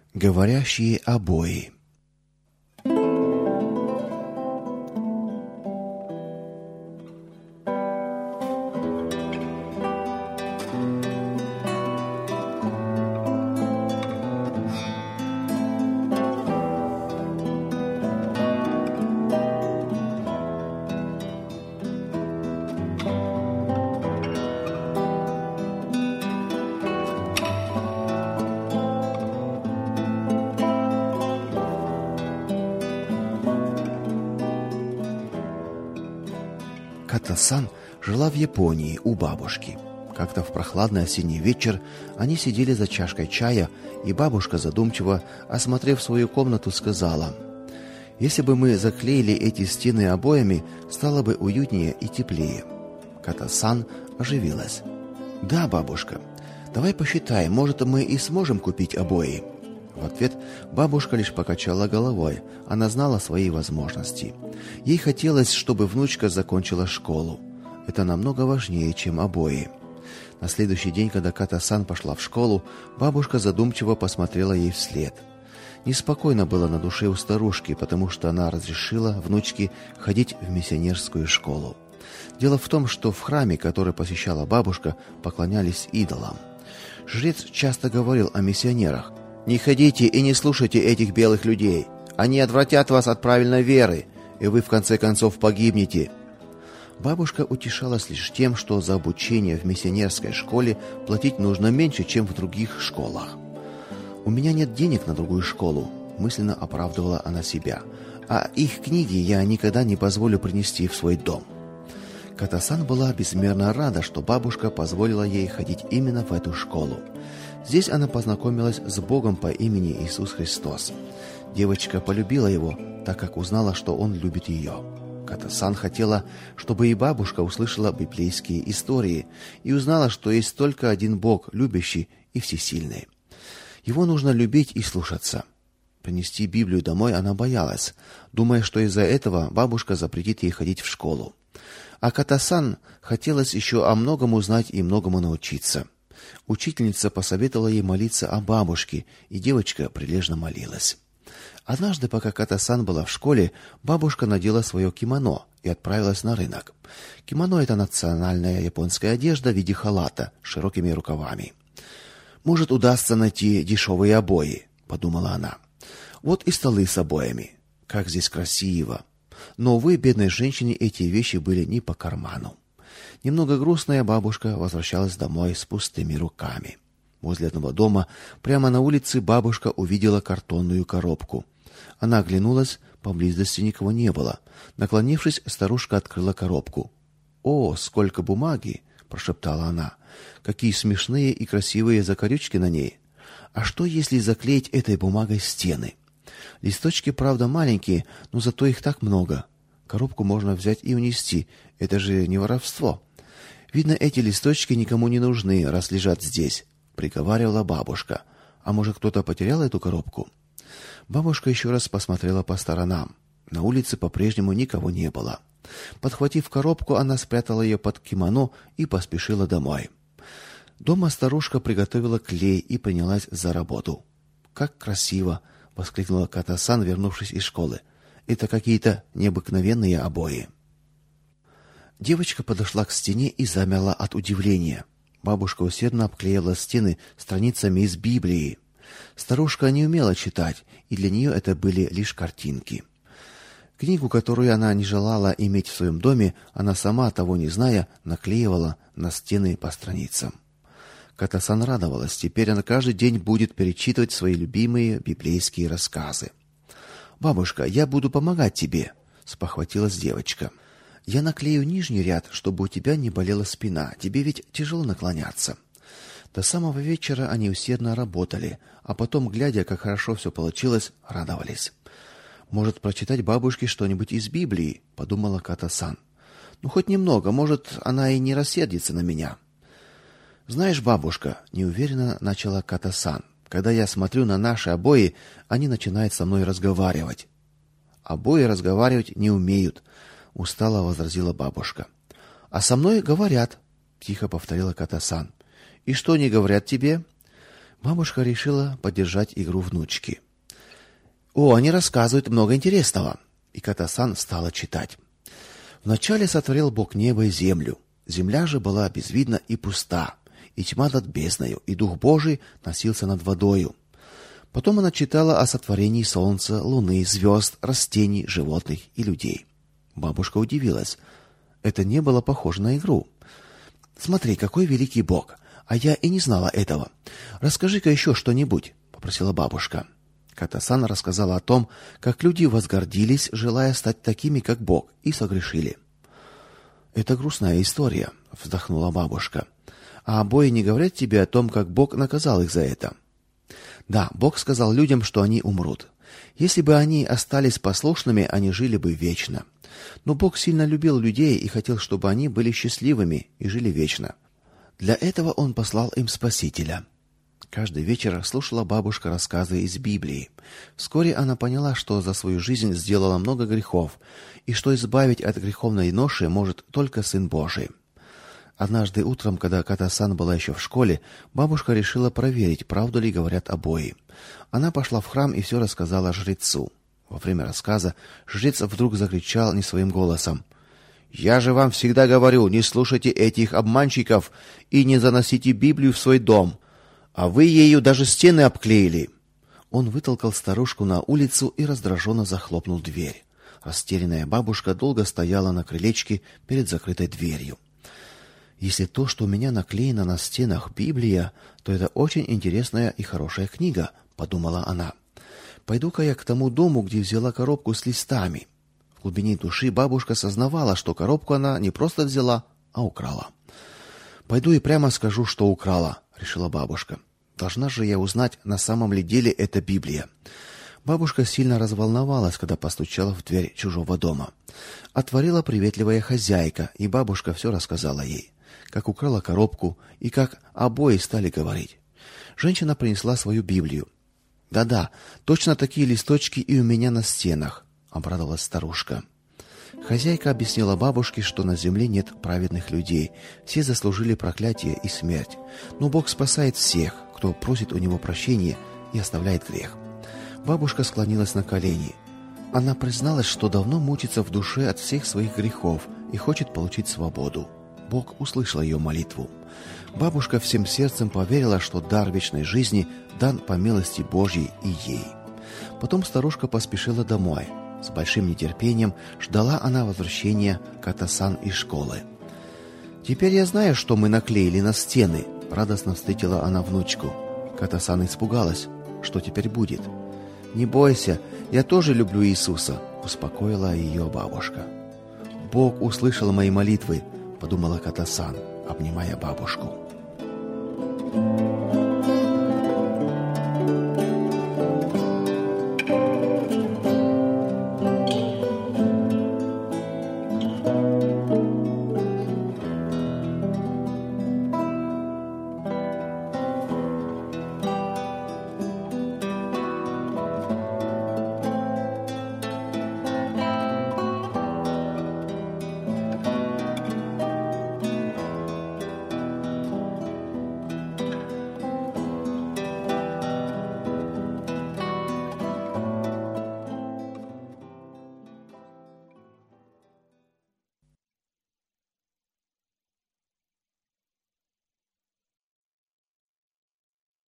Говорящие обои. Ката-сан жила в Японии у бабушки. Как-то в прохладный осенний вечер они сидели за чашкой чая, и бабушка, задумчиво осмотрев свою комнату, сказала: «Если бы мы заклеили эти стены обоями, стало бы уютнее и теплее». Ката-сан оживилась. «Да, бабушка, давай посчитаем, может, мы и сможем купить обои». В ответ бабушка лишь покачала головой. Она знала свои возможности. Ей хотелось, чтобы внучка закончила школу. Это намного важнее, чем обои. На следующий день, когда Ката-сан пошла в школу, бабушка задумчиво посмотрела ей вслед. Неспокойно было на душе у старушки, потому что она разрешила внучке ходить в миссионерскую школу. Дело в том, что в храме, который посещала бабушка, поклонялись идолам. Жрец часто говорил о миссионерах: «Не ходите и не слушайте этих белых людей. Они отвратят вас от правильной веры, и вы в конце концов погибнете». Бабушка утешалась лишь тем, что за обучение в миссионерской школе платить нужно меньше, чем в других школах. «У меня нет денег на другую школу», — мысленно оправдывала она себя, «а их книги я никогда не позволю принести в свой дом». Ката-сан была безмерно рада, что бабушка позволила ей ходить именно в эту школу. Здесь она познакомилась с Богом по имени Иисус Христос. Девочка полюбила его, так как узнала, что он любит ее. Ката-сан хотела, чтобы и бабушка услышала библейские истории и узнала, что есть только один Бог, любящий и всесильный. Его нужно любить и слушаться. Принести Библию домой она боялась, думая, что из-за этого бабушка запретит ей ходить в школу. А Ката-сан хотелось еще о многом узнать и многому научиться. Учительница посоветовала ей молиться о бабушке, и девочка прилежно молилась. Однажды, пока Ката-сан была в школе, бабушка надела свое кимоно и отправилась на рынок. Кимоно — это национальная японская одежда в виде халата с широкими рукавами. «Может, удастся найти дешевые обои», — подумала она. «Вот и столы с обоями. Как здесь красиво!» Но, увы, бедной женщине эти вещи были не по карману. Немного грустная бабушка возвращалась домой с пустыми руками. Возле одного дома, прямо на улице, бабушка увидела картонную коробку. Она оглянулась, поблизости никого не было. Наклонившись, старушка открыла коробку. «О, сколько бумаги!» — прошептала она. «Какие смешные и красивые закорючки на ней! А что, если заклеить этой бумагой стены? Листочки, правда, маленькие, но зато их так много. Коробку можно взять и унести. Это же не воровство. Видно, эти листочки никому не нужны, раз лежат здесь», — приговаривала бабушка. «А может, кто-то потерял эту коробку?» Бабушка еще раз посмотрела по сторонам. На улице по-прежнему никого не было. Подхватив коробку, она спрятала ее под кимоно и поспешила домой. Дома старушка приготовила клей и принялась за работу. «Как красиво!» — воскликнула Ката-сан, вернувшись из школы. «Это какие-то необыкновенные обои». Девочка подошла к стене и замерла от удивления. Бабушка усердно обклеила стены страницами из Библии. Старушка не умела читать, и для нее это были лишь картинки. Книгу, которую она не желала иметь в своем доме, она сама, того не зная, наклеивала на стены по страницам. Ката-сан радовалась. Теперь она каждый день будет перечитывать свои любимые библейские рассказы. «Бабушка, я буду помогать тебе», — спохватилась девочка. «Я наклею нижний ряд, чтобы у тебя не болела спина. Тебе ведь тяжело наклоняться». До самого вечера они усердно работали, а потом, глядя, как хорошо все получилось, радовались. «Может, прочитать бабушке что-нибудь из Библии?» — подумала Ката-сан. «Ну, хоть немного, может, она и не рассердится на меня». «Знаешь, бабушка», — неуверенно начала Ката-сан, «когда я смотрю на наши обои, они начинают со мной разговаривать». «Обои разговаривать не умеют», — устало возразила бабушка. «А со мной говорят», — тихо повторила Ката-сан. «И что они говорят тебе?» Бабушка решила поддержать игру внучки. «О, они рассказывают много интересного!» И Ката-сан стала читать. «Вначале сотворил Бог небо и землю. Земля же была безвидна и пуста, и тьма над бездною, и Дух Божий носился над водою». Потом она читала о сотворении солнца, луны, звезд, растений, животных и людей. Бабушка удивилась. Это не было похоже на игру. «Смотри, какой великий Бог! А я и не знала этого. Расскажи-ка еще что-нибудь», — попросила бабушка. Ката-сан рассказала о том, как люди возгордились, желая стать такими, как Бог, и согрешили. «Это грустная история», — вздохнула бабушка. «А обои не говорят тебе о том, как Бог наказал их за это?» «Да, Бог сказал людям, что они умрут. Если бы они остались послушными, они жили бы вечно. Но Бог сильно любил людей и хотел, чтобы они были счастливыми и жили вечно. Для этого Он послал им Спасителя». Каждый вечер слушала бабушка рассказы из Библии. Вскоре она поняла, что за свою жизнь сделала много грехов, и что избавить от греховной ноши может только Сын Божий. Однажды утром, когда Ката-сан была еще в школе, бабушка решила проверить, правду ли говорят обои. Она пошла в храм и все рассказала жрецу. Во время рассказа жрец вдруг закричал не своим голосом: «Я же вам всегда говорю, не слушайте этих обманщиков и не заносите Библию в свой дом. А вы ею даже стены обклеили». Он вытолкал старушку на улицу и раздраженно захлопнул дверь. Растерянная бабушка долго стояла на крылечке перед закрытой дверью. «Если то, что у меня наклеено на стенах, Библия, то это очень интересная и хорошая книга», — подумала она. «Пойду-ка я к тому дому, где взяла коробку с листами». В глубине души бабушка сознавала, что коробку она не просто взяла, а украла. «Пойду и прямо скажу, что украла», — решила бабушка. «Должна же я узнать, на самом ли деле это Библия». Бабушка сильно разволновалась, когда постучала в дверь чужого дома. Отворила приветливая хозяйка, и бабушка все рассказала ей. Как украла коробку и как обои стали говорить. Женщина принесла свою Библию. «Да-да, точно такие листочки и у меня на стенах», — обрадовалась старушка. Хозяйка объяснила бабушке, что на земле нет праведных людей. Все заслужили проклятие и смерть. Но Бог спасает всех, кто просит у Него прощения и оставляет грех. Бабушка склонилась на колени. Она призналась, что давно мучится в душе от всех своих грехов и хочет получить свободу. Бог услышал ее молитву. Бабушка всем сердцем поверила, что дар вечной жизни дан по милости Божьей и ей. Потом старушка поспешила домой. С большим нетерпением ждала она возвращения Ката-сан из школы. «Теперь я знаю, что мы наклеили на стены», — радостно встретила она внучку. Ката-сан испугалась. Что теперь будет? «Не бойся, я тоже люблю Иисуса», — успокоила ее бабушка. «Бог услышал мои молитвы», — подумала Ката-сан, обнимая бабушку.